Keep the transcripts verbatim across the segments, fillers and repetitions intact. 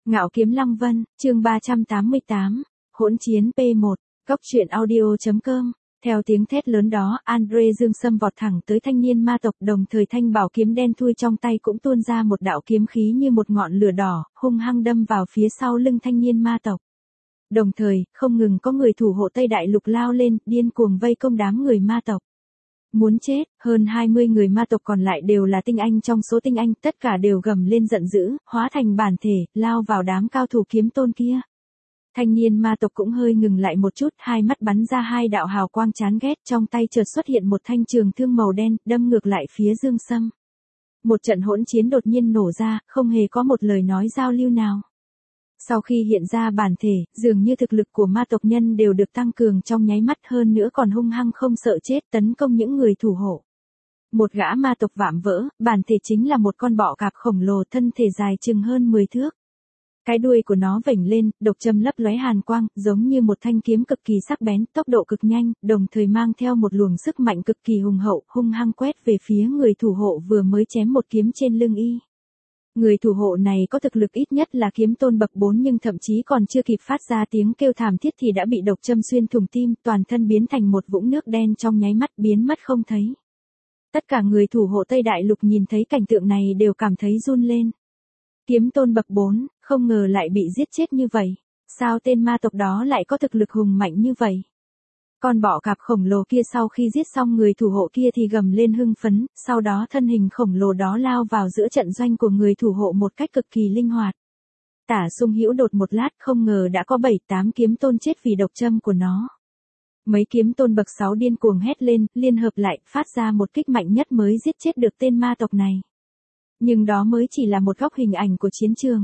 Ngạo Kiếm Lăng Vân, chương ba trăm tám mươi tám, hỗn chiến P một, Cốc truyện audio chấm com. Theo tiếng thét lớn đó, Andre Dương Sâm vọt thẳng tới thanh niên ma tộc, đồng thời thanh bảo kiếm đen thui trong tay cũng tuôn ra một đạo kiếm khí như một ngọn lửa đỏ, hung hăng đâm vào phía sau lưng thanh niên ma tộc. Đồng thời, không ngừng có người thủ hộ Tây Đại Lục lao lên, điên cuồng vây công đám người ma tộc. Muốn chết, hơn hai mươi người ma tộc còn lại đều là tinh anh trong số tinh anh, tất cả đều gầm lên giận dữ, hóa thành bản thể, lao vào đám cao thủ kiếm tôn kia. Thanh niên ma tộc cũng hơi ngừng lại một chút, hai mắt bắn ra hai đạo hào quang chán ghét, trong tay chợt xuất hiện một thanh trường thương màu đen, đâm ngược lại phía Dương Sâm. Một trận hỗn chiến đột nhiên nổ ra, không hề có một lời nói giao lưu nào. Sau khi hiện ra bản thể, dường như thực lực của ma tộc nhân đều được tăng cường trong nháy mắt, hơn nữa còn hung hăng không sợ chết tấn công những người thủ hộ. Một gã ma tộc vạm vỡ, bản thể chính là một con bọ cạp khổng lồ, thân thể dài chừng hơn mười thước. Cái đuôi của nó vểnh lên, độc châm lấp lóe hàn quang, giống như một thanh kiếm cực kỳ sắc bén, tốc độ cực nhanh, đồng thời mang theo một luồng sức mạnh cực kỳ hùng hậu, hung hăng quét về phía người thủ hộ vừa mới chém một kiếm trên lưng y. Người thủ hộ này có thực lực ít nhất là kiếm tôn bậc bốn, nhưng thậm chí còn chưa kịp phát ra tiếng kêu thảm thiết thì đã bị độc châm xuyên thủng tim, toàn thân biến thành một vũng nước đen trong nháy mắt, biến mất không thấy. Tất cả người thủ hộ Tây Đại Lục nhìn thấy cảnh tượng này đều cảm thấy run lên. Kiếm tôn bậc bốn, không ngờ lại bị giết chết như vậy. Sao tên ma tộc đó lại có thực lực hùng mạnh như vậy? Con bọ cạp khổng lồ kia sau khi giết xong người thủ hộ kia thì gầm lên hưng phấn, sau đó thân hình khổng lồ đó lao vào giữa trận doanh của người thủ hộ một cách cực kỳ linh hoạt. Tả Sung Hữu đột một lát, không ngờ đã có bảy tám kiếm tôn chết vì độc châm của nó. Mấy kiếm tôn bậc sáu điên cuồng hét lên, liên hợp lại, phát ra một kích mạnh nhất mới giết chết được tên ma tộc này. Nhưng đó mới chỉ là một góc hình ảnh của chiến trường.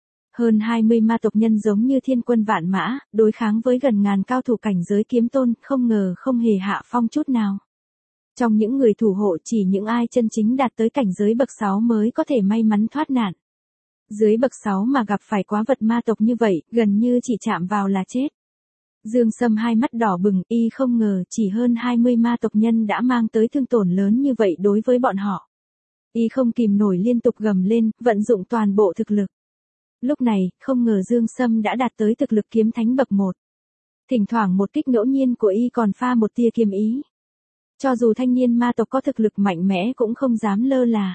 Hơn hai mươi ma tộc nhân giống như thiên quân vạn mã, đối kháng với gần ngàn cao thủ cảnh giới kiếm tôn, không ngờ không hề hạ phong chút nào. Trong những người thủ hộ chỉ những ai chân chính đạt tới cảnh giới bậc sáu mới có thể may mắn thoát nạn. Dưới bậc sáu mà gặp phải quá vật ma tộc như vậy, gần như chỉ chạm vào là chết. Dương Sâm hai mắt đỏ bừng, y không ngờ chỉ hơn hai mươi ma tộc nhân đã mang tới thương tổn lớn như vậy đối với bọn họ. Y không kìm nổi liên tục gầm lên, vận dụng toàn bộ thực lực. Lúc này, không ngờ Dương Sâm đã đạt tới thực lực kiếm thánh bậc một. Thỉnh thoảng một kích ngẫu nhiên của y còn pha một tia kiếm ý. Cho dù thanh niên ma tộc có thực lực mạnh mẽ cũng không dám lơ là.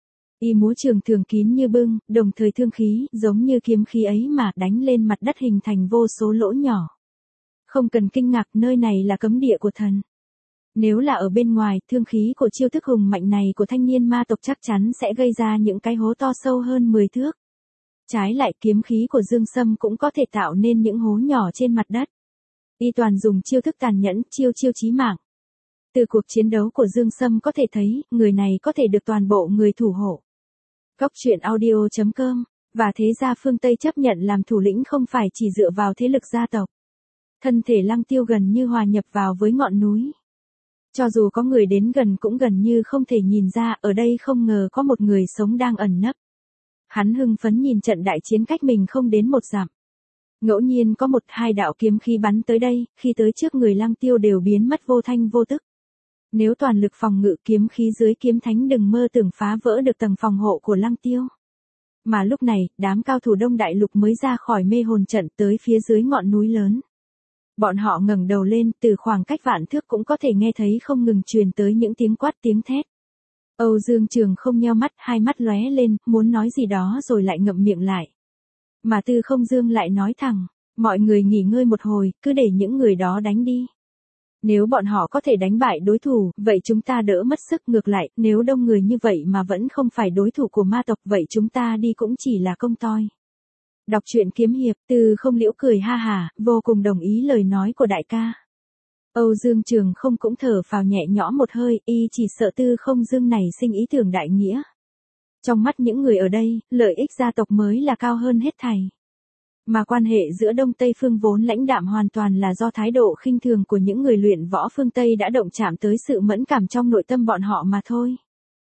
Y múa trường thường kín như bưng, đồng thời thương khí, giống như kiếm khí ấy mà đánh lên mặt đất hình thành vô số lỗ nhỏ. Không cần kinh ngạc, nơi này là cấm địa của thần. Nếu là ở bên ngoài, thương khí của chiêu thức hùng mạnh này của thanh niên ma tộc chắc chắn sẽ gây ra những cái hố to sâu hơn mười thước. Trái lại, kiếm khí của Dương Sâm cũng có thể tạo nên những hố nhỏ trên mặt đất. Y toàn dùng chiêu thức tàn nhẫn, chiêu chiêu chí mạng. Từ cuộc chiến đấu của Dương Sâm có thể thấy, người này có thể được toàn bộ người thủ hộ. Cốc truyện audio chấm com, và thế gia phương Tây chấp nhận làm thủ lĩnh không phải chỉ dựa vào thế lực gia tộc. Thân thể Lăng Tiêu gần như hòa nhập vào với ngọn núi. Cho dù có người đến gần cũng gần như không thể nhìn ra, ở đây không ngờ có một người sống đang ẩn nấp. Hắn hưng phấn nhìn trận đại chiến cách mình không đến một dặm. Ngẫu nhiên có một hai đạo kiếm khí bắn tới đây, khi tới trước người Lăng Tiêu đều biến mất vô thanh vô tức. Nếu toàn lực phòng ngự, kiếm khí dưới kiếm thánh đừng mơ tưởng phá vỡ được tầng phòng hộ của Lăng Tiêu. Mà lúc này, đám cao thủ Đông Đại Lục mới ra khỏi mê hồn trận tới phía dưới ngọn núi lớn. Bọn họ ngẩng đầu lên, từ khoảng cách vạn thước cũng có thể nghe thấy không ngừng truyền tới những tiếng quát tiếng thét. Âu Dương Trường không nheo mắt, hai mắt lóe lên, muốn nói gì đó rồi lại ngậm miệng lại. Mà Tư Không Dương lại nói thẳng, mọi người nghỉ ngơi một hồi, cứ để những người đó đánh đi. Nếu bọn họ có thể đánh bại đối thủ, vậy chúng ta đỡ mất sức, ngược lại, nếu đông người như vậy mà vẫn không phải đối thủ của ma tộc, vậy chúng ta đi cũng chỉ là công toi. Đọc truyện kiếm hiệp, Từ Không Liễu cười ha hả, vô cùng đồng ý lời nói của đại ca. Âu Dương Trường không cũng thở phào nhẹ nhõm một hơi, y chỉ sợ Tư Không Dương này sinh ý tưởng đại nghĩa. Trong mắt những người ở đây, lợi ích gia tộc mới là cao hơn hết thảy. Mà quan hệ giữa Đông Tây phương vốn lãnh đạm hoàn toàn là do thái độ khinh thường của những người luyện võ phương Tây đã động chạm tới sự mẫn cảm trong nội tâm bọn họ mà thôi.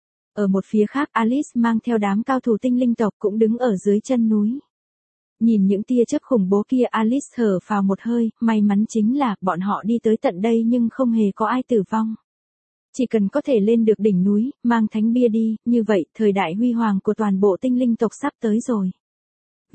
Ở một phía khác, Alice mang theo đám cao thủ tinh linh tộc cũng đứng ở dưới chân núi. Nhìn những tia chớp khủng bố kia, Alice thở phào một hơi, may mắn chính là bọn họ đi tới tận đây nhưng không hề có ai tử vong. Chỉ cần có thể lên được đỉnh núi, mang thánh bia đi, như vậy, thời đại huy hoàng của toàn bộ tinh linh tộc sắp tới rồi.